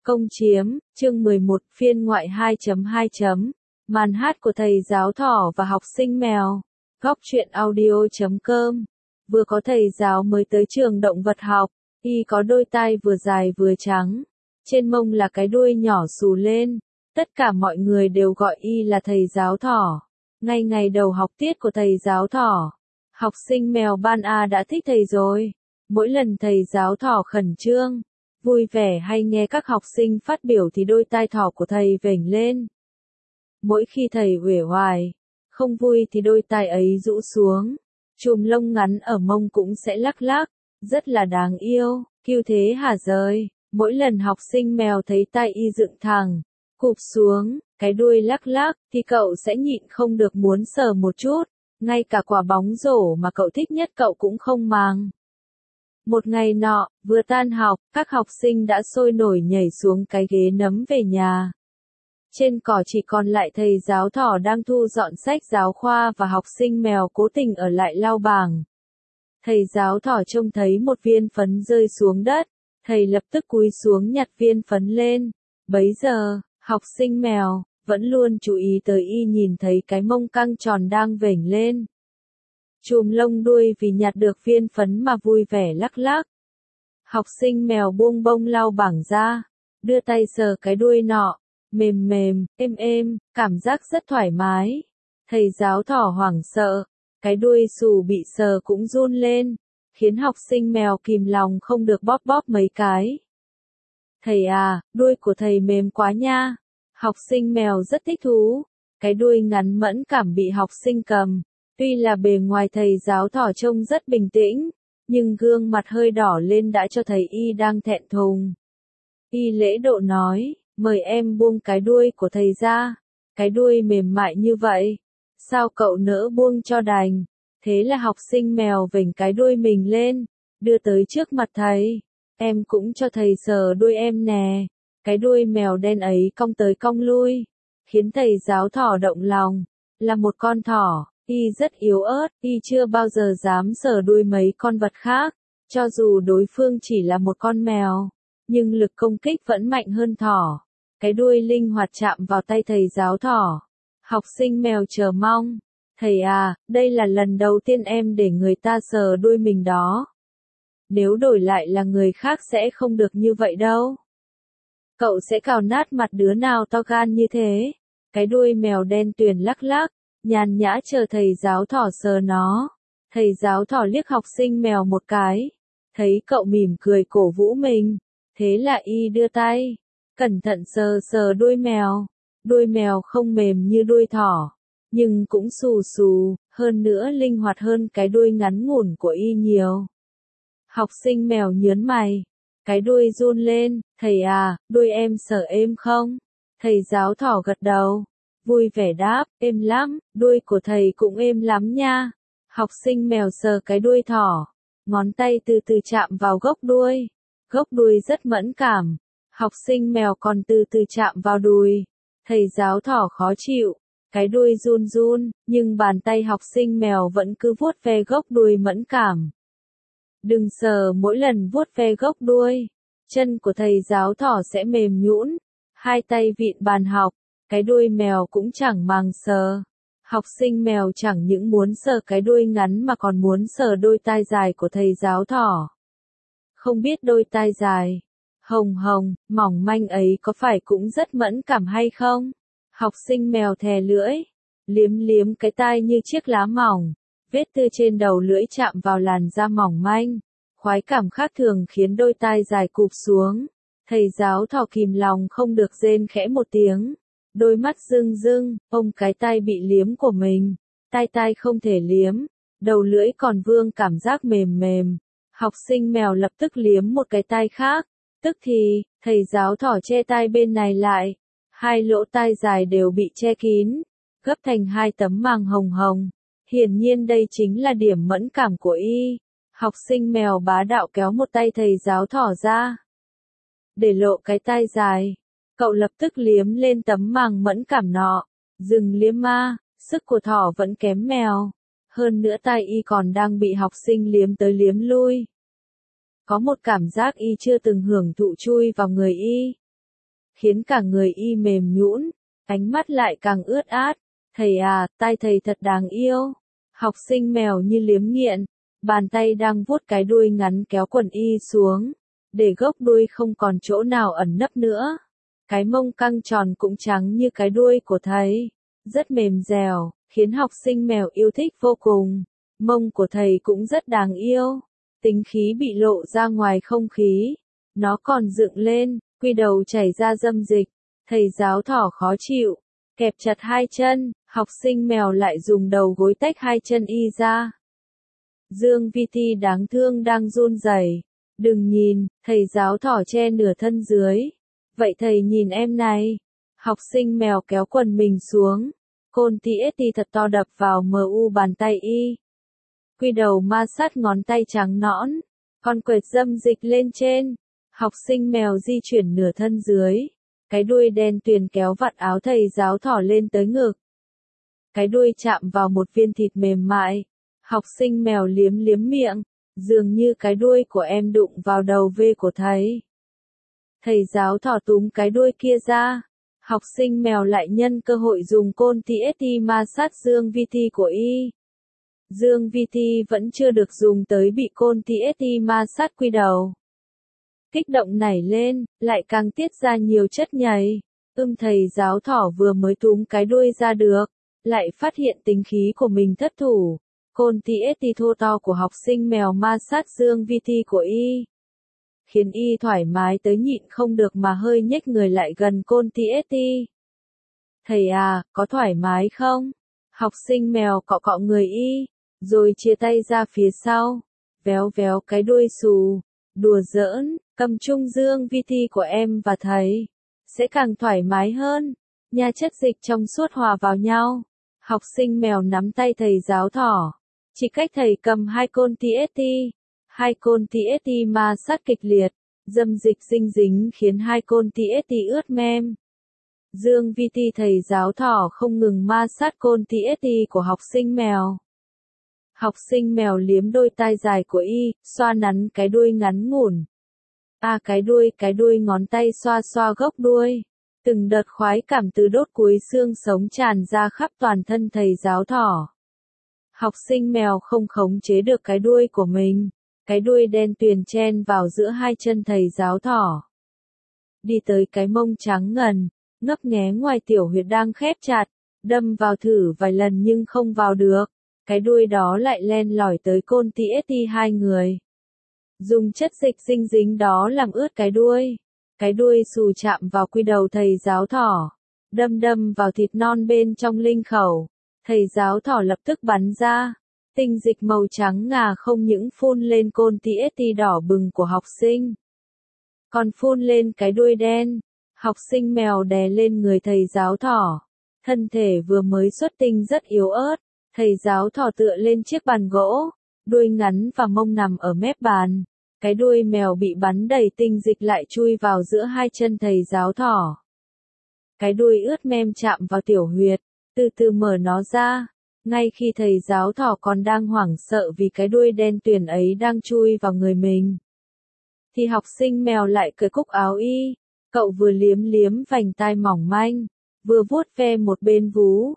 Công chiếm, chương 11, phiên ngoại 2.2. Màn hát của thầy giáo thỏ và học sinh mèo. Góc truyện audio.com. Vừa có thầy giáo mới tới trường động vật học, y có đôi tai vừa dài vừa trắng. Trên mông là cái đuôi nhỏ xù lên. Tất cả mọi người đều gọi y là thầy giáo thỏ. Ngay ngày đầu học tiết của thầy giáo thỏ, học sinh mèo ban A đã thích thầy rồi. Mỗi lần thầy giáo thỏ khẩn trương, vui vẻ hay nghe các học sinh phát biểu thì đôi tai thỏ của thầy vểnh lên. Mỗi khi thầy uể oải, không vui thì đôi tai ấy rũ xuống. Chùm lông ngắn ở mông cũng sẽ lắc lắc, rất là đáng yêu, cute thế hả giời. Mỗi lần học sinh mèo thấy tai y dựng thẳng, cụp xuống, cái đuôi lắc lắc, thì cậu sẽ nhịn không được muốn sờ một chút. Ngay cả quả bóng rổ mà cậu thích nhất cậu cũng không màng. Một ngày nọ, vừa tan học, các học sinh đã sôi nổi nhảy xuống cái ghế nấm về nhà. Trên cỏ chỉ còn lại thầy giáo thỏ đang thu dọn sách giáo khoa và học sinh mèo cố tình ở lại lau bảng. Thầy giáo thỏ trông thấy một viên phấn rơi xuống đất, thầy lập tức cúi xuống nhặt viên phấn lên. Bấy giờ, học sinh mèo vẫn luôn chú ý tới y nhìn thấy cái mông căng tròn đang vểnh lên. Chùm lông đuôi vì nhặt được viên phấn mà vui vẻ lắc lắc. Học sinh mèo buông bông lau bảng ra, đưa tay sờ cái đuôi nọ, mềm mềm, êm êm, cảm giác rất thoải mái. Thầy giáo thỏ hoảng sợ, cái đuôi xù bị sờ cũng run lên, khiến học sinh mèo kìm lòng không được bóp bóp mấy cái. Thầy à, đuôi của thầy mềm quá nha. Học sinh mèo rất thích thú, cái đuôi ngắn mẫn cảm bị học sinh cầm. Tuy là bề ngoài thầy giáo thỏ trông rất bình tĩnh, nhưng gương mặt hơi đỏ lên đã cho thấy y đang thẹn thùng. Y lễ độ nói, mời em buông cái đuôi của thầy ra, cái đuôi mềm mại như vậy, sao cậu nỡ buông cho đành. Thế là học sinh mèo vểnh cái đuôi mình lên, đưa tới trước mặt thầy. Em cũng cho thầy sờ đuôi em nè. Cái đuôi mèo đen ấy cong tới cong lui, khiến thầy giáo thỏ động lòng. Là một con thỏ, y rất yếu ớt, y chưa bao giờ dám sờ đuôi mấy con vật khác, cho dù đối phương chỉ là một con mèo, nhưng lực công kích vẫn mạnh hơn thỏ. Cái đuôi linh hoạt chạm vào tay thầy giáo thỏ. Học sinh mèo chờ mong, thầy à, đây là lần đầu tiên em để người ta sờ đuôi mình đó. Nếu đổi lại là người khác sẽ không được như vậy đâu. Cậu sẽ cào nát mặt đứa nào to gan như thế. Cái đuôi mèo đen tuyền lắc lắc, nhàn nhã chờ thầy giáo thỏ sờ nó. Thầy giáo thỏ liếc học sinh mèo một cái, thấy cậu mỉm cười cổ vũ mình, thế là y đưa tay, cẩn thận sờ sờ đuôi mèo. Đuôi mèo không mềm như đuôi thỏ, nhưng cũng xù xù, hơn nữa linh hoạt hơn cái đuôi ngắn ngủn của y nhiều. Học sinh mèo nhớn mày, cái đuôi run lên, thầy à, đuôi em sờ êm không? Thầy giáo thỏ gật đầu, vui vẻ đáp, êm lắm, đuôi của thầy cũng êm lắm nha. Học sinh mèo sờ cái đuôi thỏ, ngón tay từ từ chạm vào gốc đuôi rất mẫn cảm. Học sinh mèo còn từ từ chạm vào đùi, thầy giáo thỏ khó chịu, cái đuôi run run, nhưng bàn tay học sinh mèo vẫn cứ vuốt ve gốc đuôi mẫn cảm. Đừng sờ, mỗi lần vuốt ve gốc đuôi, chân của thầy giáo thỏ sẽ mềm nhũn. Hai tay vịn bàn học, cái đuôi mèo cũng chẳng màng sờ. Học sinh mèo chẳng những muốn sờ cái đuôi ngắn mà còn muốn sờ đôi tai dài của thầy giáo thỏ. Không biết đôi tai dài, hồng hồng, mỏng manh ấy có phải cũng rất mẫn cảm hay không? Học sinh mèo thè lưỡi, liếm liếm cái tai như chiếc lá mỏng. Vết tươi trên đầu lưỡi chạm vào làn da mỏng manh, khoái cảm khác thường khiến đôi tai dài cụp xuống. Thầy giáo thỏ kìm lòng không được rên khẽ một tiếng, đôi mắt rưng rưng, ôm cái tai bị liếm của mình. Tai không thể liếm, đầu lưỡi còn vương cảm giác mềm mềm. Học sinh mèo lập tức liếm một cái tai khác, tức thì, thầy giáo thỏ che tai bên này lại, hai lỗ tai dài đều bị che kín, gấp thành hai tấm màng hồng hồng. Hiển nhiên đây chính là điểm mẫn cảm của y. Học sinh mèo bá đạo kéo một tay thầy giáo thỏ ra, để lộ cái tai dài. Cậu lập tức liếm lên tấm màng mẫn cảm nọ. Dừng liếm ma, sức của thỏ vẫn kém mèo. Hơn nữa tai y còn đang bị học sinh liếm tới liếm lui. Có một cảm giác y chưa từng hưởng thụ chui vào người y. khiến cả người y mềm nhũn, ánh mắt lại càng ướt át. Thầy à, tai thầy thật đáng yêu. Học sinh mèo như liếm nghiện, bàn tay đang vuốt cái đuôi ngắn kéo quần y xuống, để gốc đuôi không còn chỗ nào ẩn nấp nữa. Cái mông căng tròn cũng trắng như cái đuôi của thầy, rất mềm dẻo, khiến học sinh mèo yêu thích vô cùng. Mông của thầy cũng rất đáng yêu, tính khí bị lộ ra ngoài không khí, nó còn dựng lên, quy đầu chảy ra dâm dịch. Thầy giáo thỏ khó chịu, kẹp chặt hai chân, học sinh mèo lại dùng đầu gối tách hai chân y ra. Dương Vi Ti đáng thương đang run rẩy. Đừng nhìn, thầy giáo thỏ che nửa thân dưới. Vậy thầy nhìn em này. Học sinh mèo kéo quần mình xuống. Côn TST thật to đập vào mu bàn tay y. Quy đầu ma sát ngón tay trắng nõn. Con quệt dâm dịch lên trên. Học sinh mèo di chuyển nửa thân dưới. Cái đuôi đen tuyền kéo vạt áo thầy giáo thỏ lên tới ngực. Cái đuôi chạm vào một viên thịt mềm mại. Học sinh mèo liếm liếm miệng, dường như cái đuôi của em đụng vào đầu V của thầy. Thầy giáo thỏ túm cái đuôi kia ra. Học sinh mèo lại nhân cơ hội dùng côn TST ma sát Dương Vi Ti của y. Dương Vi Ti vẫn chưa được dùng tới bị côn TST ma sát quy đầu. Kích động nảy lên, lại càng tiết ra nhiều chất nhầy. Thầy giáo thỏ vừa mới túm cái đuôi ra được, lại phát hiện tính khí của mình thất thủ. Côn TST thô to của học sinh mèo ma sát Dương Vi Ti của y, khiến y thoải mái tới nhịn không được mà hơi nhếch người lại gần côn TST. Thầy à, có thoải mái không? Học sinh mèo cọ cọ người y, rồi chia tay ra phía sau, véo véo cái đuôi xù, đùa giỡn, cầm chung Dương Vi Ti của em và thầy, sẽ càng thoải mái hơn. Nha chất dịch trong suốt hòa vào nhau. Học sinh mèo nắm tay thầy giáo thỏ. Chỉ cách thầy cầm hai côn TST. Hai côn TST ma sát kịch liệt. Dâm dịch dinh dính khiến hai côn TST ướt mem. Dương Vi Ti thầy giáo thỏ không ngừng ma sát côn TST của học sinh mèo. Học sinh mèo liếm đôi tai dài của y, xoa nắn cái đuôi ngắn ngủn. Cái đuôi ngón tay xoa xoa gốc đuôi. Từng đợt khoái cảm từ đốt cuối xương sống tràn ra khắp toàn thân thầy giáo thỏ. Học sinh mèo không khống chế được cái đuôi của mình. Cái đuôi đen tuyền chen vào giữa hai chân thầy giáo thỏ. Đi tới cái mông trắng ngần, ngấp nghé ngoài tiểu huyệt đang khép chặt, đâm vào thử vài lần nhưng không vào được. Cái đuôi đó lại len lỏi tới côn TST hai người. Dùng chất dịch dinh dính đó làm ướt cái đuôi. Cái đuôi xù chạm vào quy đầu thầy giáo thỏ, đâm đâm vào thịt non bên trong linh khẩu. Thầy giáo thỏ lập tức bắn ra. Tinh dịch màu trắng ngà không những phun lên côn TST đỏ bừng của học sinh, còn phun lên cái đuôi đen. Học sinh mèo đè lên người thầy giáo thỏ. Thân thể vừa mới xuất tinh rất yếu ớt. Thầy giáo thỏ tựa lên chiếc bàn gỗ, đuôi ngắn và mông nằm ở mép bàn. Cái đuôi mèo bị bắn đầy tinh dịch lại chui vào giữa hai chân thầy giáo thỏ. Cái đuôi ướt mem chạm vào tiểu huyệt, từ từ mở nó ra. Ngay khi thầy giáo thỏ còn đang hoảng sợ vì cái đuôi đen tuyền ấy đang chui vào người mình, thì học sinh mèo lại cởi cúc áo y. Cậu vừa liếm liếm vành tai mỏng manh, vừa vuốt ve một bên vú.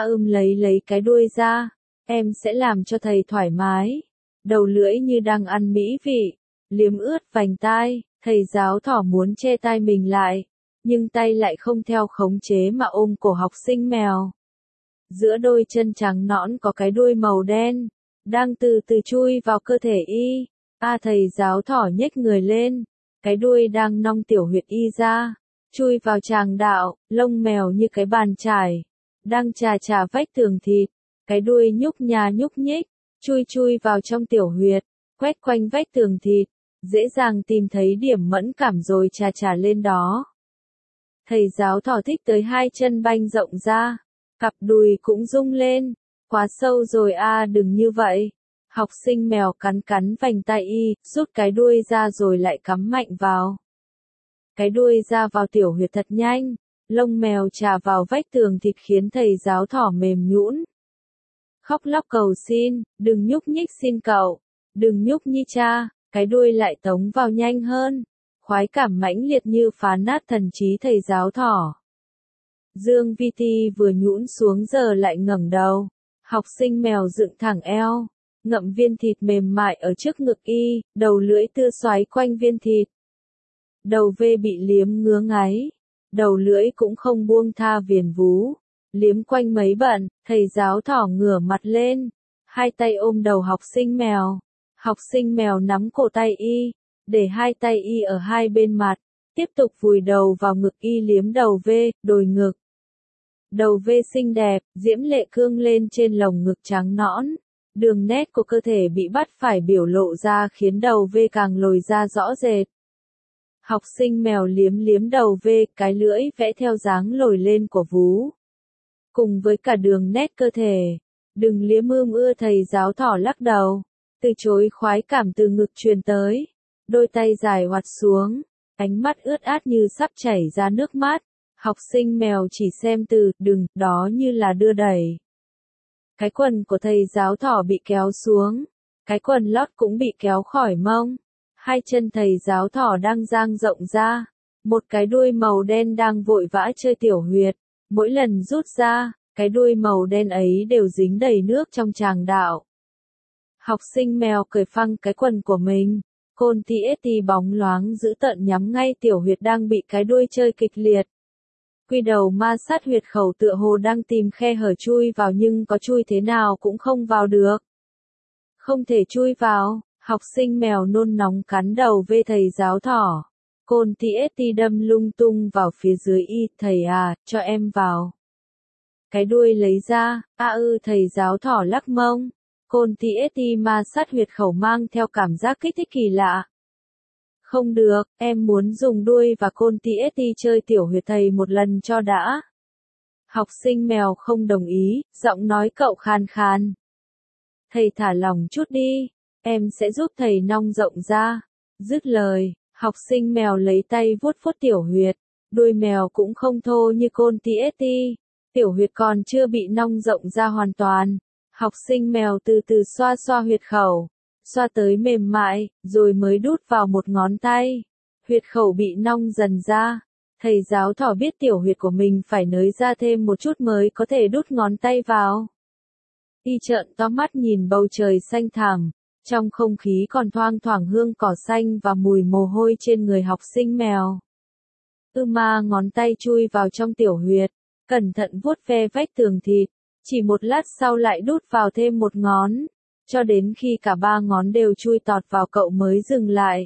Lấy cái đuôi ra. Em sẽ làm cho thầy thoải mái. Đầu lưỡi như đang ăn mỹ vị. Liếm ướt vành tai, thầy giáo thỏ muốn che tai mình lại, nhưng tay lại không theo khống chế mà ôm cổ học sinh mèo. Giữa đôi chân trắng nõn có cái đuôi màu đen, đang từ từ chui vào cơ thể y. Thầy giáo thỏ nhếch người lên, cái đuôi đang nong tiểu huyệt y ra, chui vào tràng đạo. Lông mèo như cái bàn chải, đang chà vách tường thịt. Cái đuôi nhúc nhích, chui vào trong tiểu huyệt, quét quanh vách tường thịt, dễ dàng tìm thấy điểm mẫn cảm rồi chà lên đó. Thầy giáo thỏ thích tới hai chân banh rộng ra, cặp đùi cũng rung lên. Quá sâu rồi đừng như vậy. Học sinh mèo cắn vành tai y, rút cái đuôi ra rồi lại cắm mạnh vào. Cái đuôi ra vào tiểu huyệt thật nhanh, lông mèo chà vào vách tường thịt khiến thầy giáo thỏ mềm nhũn. Khóc lóc cầu xin, đừng nhúc nhích xin cậu, đừng nhúc nhích cha. Cái đuôi lại tống vào nhanh hơn. khoái cảm mãnh liệt như phá nát thần trí thầy giáo thỏ. Dương Vi Ti vừa nhũn xuống giờ lại ngẩng đầu. Học sinh mèo dựng thẳng eo, ngậm viên thịt mềm mại ở trước ngực y, đầu lưỡi tưa xoáy quanh viên thịt. Đầu V bị liếm ngứa ngáy, đầu lưỡi cũng không buông tha viền vú, liếm quanh mấy bận, thầy giáo thỏ ngửa mặt lên, hai tay ôm đầu học sinh mèo. Học sinh mèo nắm cổ tay y, để hai tay y ở hai bên mặt, tiếp tục vùi đầu vào ngực y liếm đầu V, đồi ngực. Đầu V xinh đẹp, diễm lệ cương lên trên lồng ngực trắng nõn. Đường nét của cơ thể bị bắt phải biểu lộ ra khiến đầu V càng lồi ra rõ rệt. Học sinh mèo liếm liếm đầu V, cái lưỡi vẽ theo dáng lồi lên của vú. Cùng với cả đường nét cơ thể. Đừng liếm ưa, thầy giáo thỏ lắc đầu. Từ chối khoái cảm từ ngực truyền tới. Đôi tay dài oặt xuống, ánh mắt ướt át như sắp chảy ra nước mắt. Học sinh mèo chỉ xem từ đừng, đó như là đưa đẩy. Cái quần của thầy giáo thỏ bị kéo xuống. Cái quần lót cũng bị kéo khỏi mông. Hai chân thầy giáo thỏ đang dang rộng ra. Một cái đuôi màu đen đang vội vã chơi tiểu huyệt. Mỗi lần rút ra, cái đuôi màu đen ấy đều dính đầy nước trong tràng đạo. Học sinh mèo cởi phăng cái quần của mình. Côn TST bóng loáng dữ tợn nhắm ngay tiểu huyệt đang bị cái đuôi chơi kịch liệt. Quy đầu ma sát huyệt khẩu tựa hồ đang tìm khe hở chui vào nhưng có chui thế nào cũng không vào được. Không thể chui vào, học sinh mèo nôn nóng cắn đầu về thầy giáo thỏ. Côn TST đâm lung tung vào phía dưới y, thầy à, cho em vào. Cái đuôi lấy ra, thầy giáo thỏ lắc mông. Côn TST ma sát huyệt khẩu mang theo cảm giác kích thích kỳ lạ. Không được, em muốn dùng đuôi và côn TST chơi tiểu huyệt thầy một lần cho đã. Học sinh mèo không đồng ý, giọng nói cậu khàn khàn. Thầy thả lỏng chút đi, em sẽ giúp thầy nong rộng ra. Dứt lời, học sinh mèo lấy tay vuốt vuốt tiểu huyệt. Đuôi mèo cũng không thô như côn TST. Tiểu huyệt còn chưa bị nong rộng ra hoàn toàn. Học sinh mèo từ từ xoa xoa huyệt khẩu. Xoa tới mềm mại, rồi mới đút vào một ngón tay. Huyệt khẩu bị nong dần ra. Thầy giáo thỏ biết tiểu huyệt của mình phải nới ra thêm một chút mới có thể đút ngón tay vào. Y trợn to mắt nhìn bầu trời xanh thẳm. Trong không khí còn thoang thoảng hương cỏ xanh và mùi mồ hôi trên người học sinh mèo. Ma ngón tay chui vào trong tiểu huyệt. Cẩn thận vuốt ve vách tường thịt. Chỉ một lát sau lại đút vào thêm một ngón. Cho đến khi cả ba ngón đều chui tọt vào cậu mới dừng lại.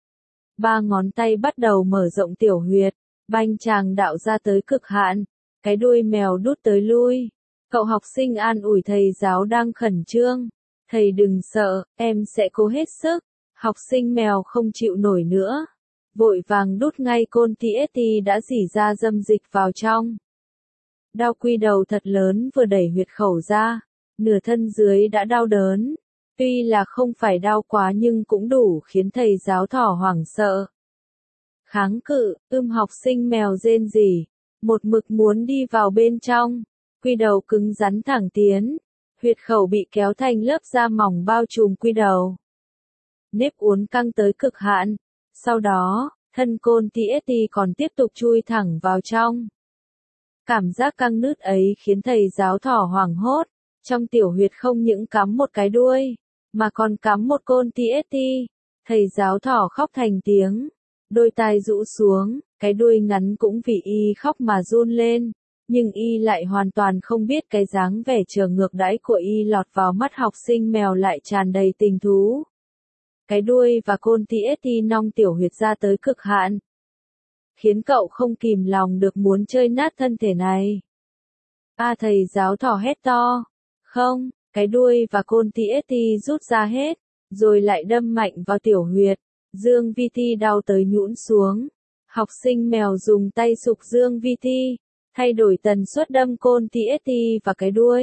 Ba ngón tay bắt đầu mở rộng tiểu huyệt, banh tràng đạo ra tới cực hạn, cái đuôi mèo đút tới lui. Cậu học sinh an ủi thầy giáo đang khẩn trương. Thầy đừng sợ, em sẽ cố hết sức. Học sinh mèo không chịu nổi nữa. Vội vàng đút ngay côn TST đã rỉ ra dâm dịch vào trong. Đau quy đầu thật lớn vừa đẩy huyệt khẩu ra. Nửa thân dưới đã đau đớn. Tuy là không phải đau quá nhưng cũng đủ khiến thầy giáo thỏ hoảng sợ. Kháng cự, học sinh mèo rên rỉ. Một mực muốn đi vào bên trong. Quy đầu cứng rắn thẳng tiến. Huyệt khẩu bị kéo thành lớp da mỏng bao trùm quy đầu. Nếp uốn căng tới cực hạn. Sau đó, thân côn TST còn tiếp tục chui thẳng vào trong. Cảm giác căng nứt ấy khiến thầy giáo thỏ hoảng hốt. Trong tiểu huyệt không những cắm một cái đuôi, mà còn cắm một côn TST. Thầy giáo thỏ khóc thành tiếng. Đôi tai rũ xuống, cái đuôi ngắn cũng vì y khóc mà run lên. Nhưng y lại hoàn toàn không biết cái dáng vẻ chờ ngược đãi của y lọt vào mắt học sinh mèo lại tràn đầy tình thú. Cái đuôi và côn TST nong tiểu huyệt ra tới cực hạn. Khiến cậu không kìm lòng được muốn chơi nát thân thể này. Thầy giáo thỏ hét to. Không, cái đuôi và côn TST rút ra hết, rồi lại đâm mạnh vào tiểu huyệt. Dương Vi Ti đau tới nhũn xuống. Học sinh mèo dùng tay sục Dương Vi Ti, thay đổi tần suất đâm côn TST và cái đuôi.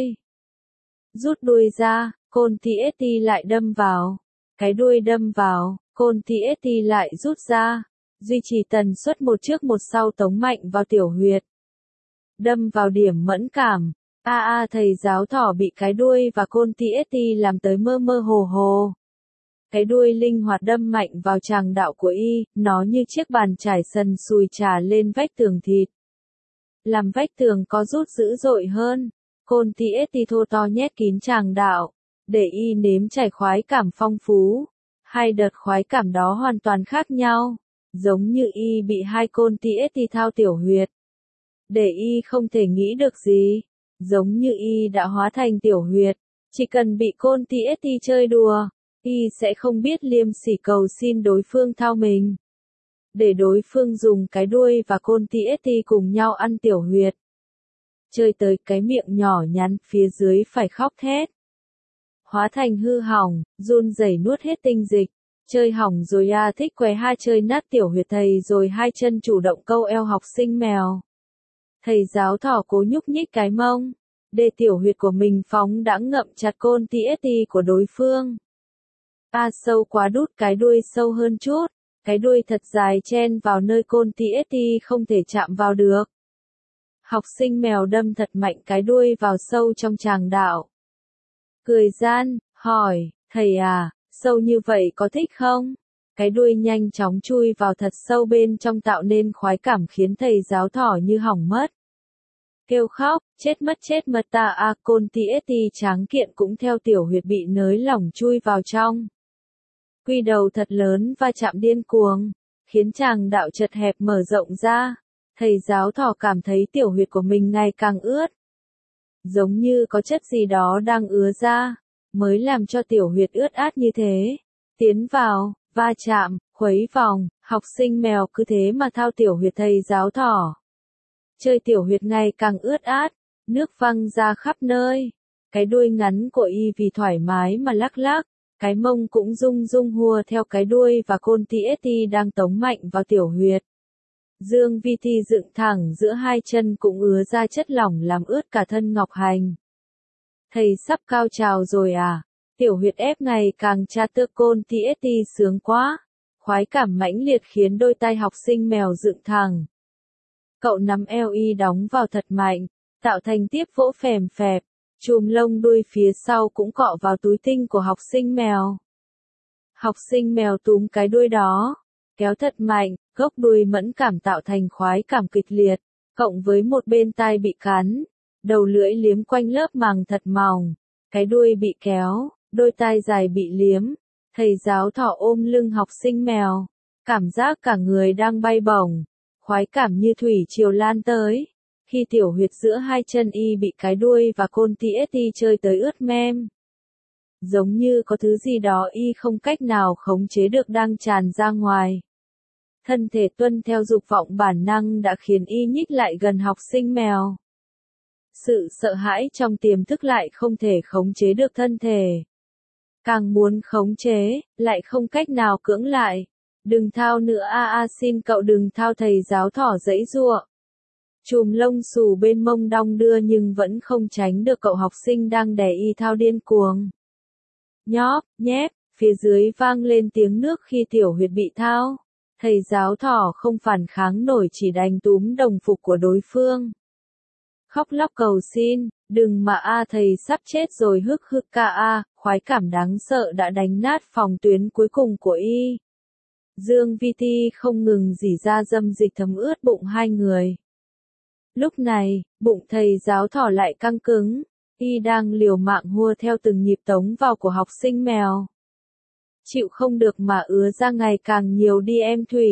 Rút đuôi ra, côn TST lại đâm vào. Cái đuôi đâm vào, côn TST lại rút ra. Duy trì tần suất một trước một sau tống mạnh vào tiểu huyệt. Đâm vào điểm mẫn cảm. Thầy giáo thỏ bị cái đuôi và côn TST làm tới mơ mơ hồ hồ. Cái đuôi linh hoạt đâm mạnh vào tràng đạo của y, nó như chiếc bàn chải sần sùi trà lên vách tường thịt. Làm vách tường có rút dữ dội hơn, côn TST thô to nhét kín tràng đạo, để y nếm trải khoái cảm phong phú. Hai đợt khoái cảm đó hoàn toàn khác nhau, giống như y bị hai côn TST thao tiểu huyệt. Để y không thể nghĩ được gì, giống như y đã hóa thành tiểu huyệt, chỉ cần bị côn TST chơi đùa, y sẽ không biết liêm sỉ cầu xin đối phương thao mình. Để đối phương dùng cái đuôi và côn TST cùng nhau ăn tiểu huyệt. Chơi tới cái miệng nhỏ nhắn phía dưới phải khóc thét. Hóa thành hư hỏng, run rẩy nuốt hết tinh dịch. Chơi hỏng rồi thích què chơi nát tiểu huyệt thầy rồi hai chân chủ động câu eo học sinh mèo. Thầy giáo thỏ cố nhúc nhích cái mông, để tiểu huyệt của mình phóng đãng ngậm chặt côn TST của đối phương. Sâu quá đút cái đuôi sâu hơn chút, cái đuôi thật dài chen vào nơi côn TST không thể chạm vào được. Học sinh mèo đâm thật mạnh cái đuôi vào sâu trong tràng đạo. Cười gian, hỏi, thầy sâu như vậy có thích không? Cái đuôi nhanh chóng chui vào thật sâu bên trong tạo nên khoái cảm khiến thầy giáo thỏ như hỏng mất. Kêu khóc, chết mất ta côn TST tráng kiện cũng theo tiểu huyệt bị nới lỏng chui vào trong. Quy đầu thật lớn va chạm điên cuồng, khiến tràng đạo chật hẹp mở rộng ra. Thầy giáo thỏ cảm thấy tiểu huyệt của mình ngày càng ướt. Giống như có chất gì đó đang ứa ra, mới làm cho tiểu huyệt ướt át như thế. Tiến vào, va chạm, khuấy vòng, học sinh mèo cứ thế mà thao tiểu huyệt thầy giáo thỏ. Chơi tiểu huyệt ngày càng ướt át, nước văng ra khắp nơi. Cái đuôi ngắn của y vì thoải mái mà lắc lắc, cái mông cũng rung rung hùa theo cái đuôi và côn TST đang tống mạnh vào tiểu huyệt. Dương vi thi dựng thẳng giữa hai chân cũng ứa ra chất lỏng làm ướt cả thân ngọc hành. Thầy sắp cao trào rồi tiểu huyệt ép ngày càng tra tơ côn TST sướng quá. Khoái cảm mãnh liệt khiến đôi tay học sinh mèo dựng thẳng. Cậu nắm eo y đóng vào thật mạnh, tạo thành tiếp vỗ phèm phẹp, chùm lông đuôi phía sau cũng cọ vào túi tinh của học sinh mèo. Học sinh mèo túm cái đuôi đó, kéo thật mạnh, gốc đuôi mẫn cảm tạo thành khoái cảm kịch liệt, cộng với một bên tai bị cắn, đầu lưỡi liếm quanh lớp màng thật mỏng, cái đuôi bị kéo, đôi tai dài bị liếm, thầy giáo thỏ ôm lưng học sinh mèo, cảm giác cả người đang bay bổng, khoái cảm như thủy triều lan tới, khi tiểu huyệt giữa hai chân y bị cái đuôi và côn TST chơi tới ướt mem. Giống như có thứ gì đó y không cách nào khống chế được đang tràn ra ngoài. Thân thể tuân theo dục vọng bản năng đã khiến y nhích lại gần học sinh mèo. Sự sợ hãi trong tiềm thức lại không thể khống chế được thân thể. Càng muốn khống chế, lại không cách nào cưỡng lại. Đừng thao nữa xin cậu đừng thao thầy giáo thỏ giãy giụa. Chùm lông xù bên mông đong đưa nhưng vẫn không tránh được cậu học sinh đang đè y thao điên cuồng. Nhóp, nhép, phía dưới vang lên tiếng nước khi tiểu huyệt bị thao. Thầy giáo thỏ không phản kháng nổi chỉ đành túm đồng phục của đối phương. Khóc lóc cầu xin, đừng mà thầy sắp chết rồi hức hức ca khoái cảm đáng sợ đã đánh nát phòng tuyến cuối cùng của y. Dương vi ti không ngừng rỉ ra dâm dịch thấm ướt bụng hai người. Lúc này, bụng thầy giáo thỏ lại căng cứng, y đang liều mạng hùa theo từng nhịp tống vào của học sinh mèo. Chịu không được mà ứa ra ngày càng nhiều đi em Thủy.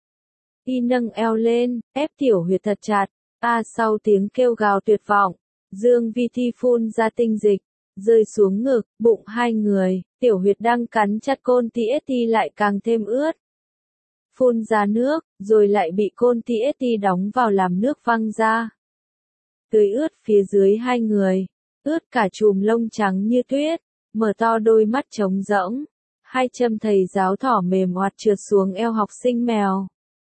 Y nâng eo lên, ép tiểu huyệt thật chặt, sau tiếng kêu gào tuyệt vọng, Dương vi thi phun ra tinh dịch, rơi xuống ngực, bụng hai người, tiểu huyệt đang cắn chặt côn TST lại càng thêm ướt. Phun ra nước, rồi lại bị côn TST đóng vào làm nước văng ra. Tưới ướt phía dưới hai người, ướt cả chùm lông trắng như tuyết, mở to đôi mắt trống rỗng. Hai châm thầy giáo thỏ mềm oặt trượt xuống eo học sinh mèo.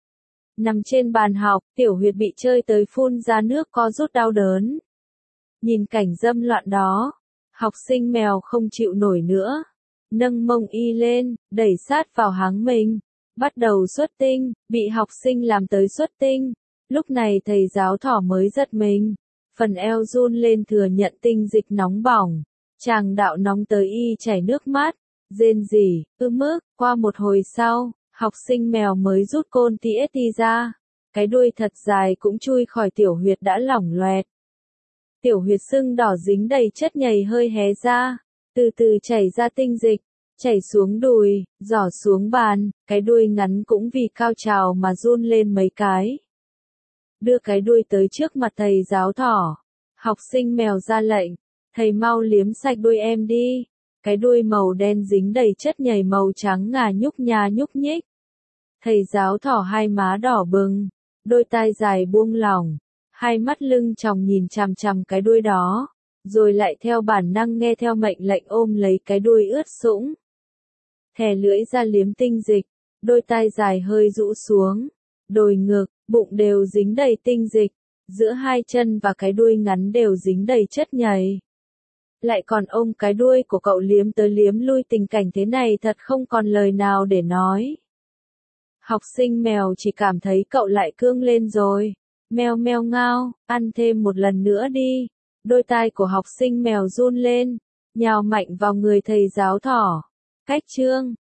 Nằm trên bàn học, tiểu huyệt bị chơi tới phun ra nước co rút đau đớn. Nhìn cảnh dâm loạn đó, học sinh mèo không chịu nổi nữa. Nâng mông y lên, đẩy sát vào háng mình. Bắt đầu xuất tinh, bị học sinh làm tới xuất tinh. Lúc này thầy giáo thỏ mới giật mình. Phần eo run lên thừa nhận tinh dịch nóng bỏng. Tràng đạo nóng tới y chảy nước mắt. rên rỉ, mức, qua một hồi sau, học sinh mèo mới rút côn TST ra. Cái đuôi thật dài cũng chui khỏi tiểu huyệt đã lỏng loẹt. Tiểu huyệt sưng đỏ dính đầy chất nhầy hơi hé ra, từ từ chảy ra tinh dịch, chảy xuống đùi, giỏ xuống bàn, cái đuôi ngắn cũng vì cao trào mà run lên mấy cái. Đưa cái đuôi tới trước mặt thầy giáo thỏ. Học sinh mèo ra lệnh, thầy mau liếm sạch đuôi em đi. Cái đuôi màu đen dính đầy chất nhầy màu trắng ngà nhúc nhích. Thầy giáo thỏ hai má đỏ bừng, đôi tai dài buông lỏng, hai mắt lưng tròng nhìn chằm chằm cái đuôi đó, rồi lại theo bản năng nghe theo mệnh lệnh ôm lấy cái đuôi ướt sũng. Thè lưỡi ra liếm tinh dịch, đôi tai dài hơi rũ xuống, đồi ngực, bụng đều dính đầy tinh dịch, giữa hai chân và cái đuôi ngắn đều dính đầy chất nhầy. Lại còn ôm cái đuôi của cậu liếm tới liếm lui, tình cảnh thế này thật không còn lời nào để nói. Học sinh mèo chỉ cảm thấy cậu lại cương lên rồi. Meo meo ngao, ăn thêm một lần nữa đi. Đôi tai của học sinh mèo run lên, nhào mạnh vào người thầy giáo thỏ. Cách chương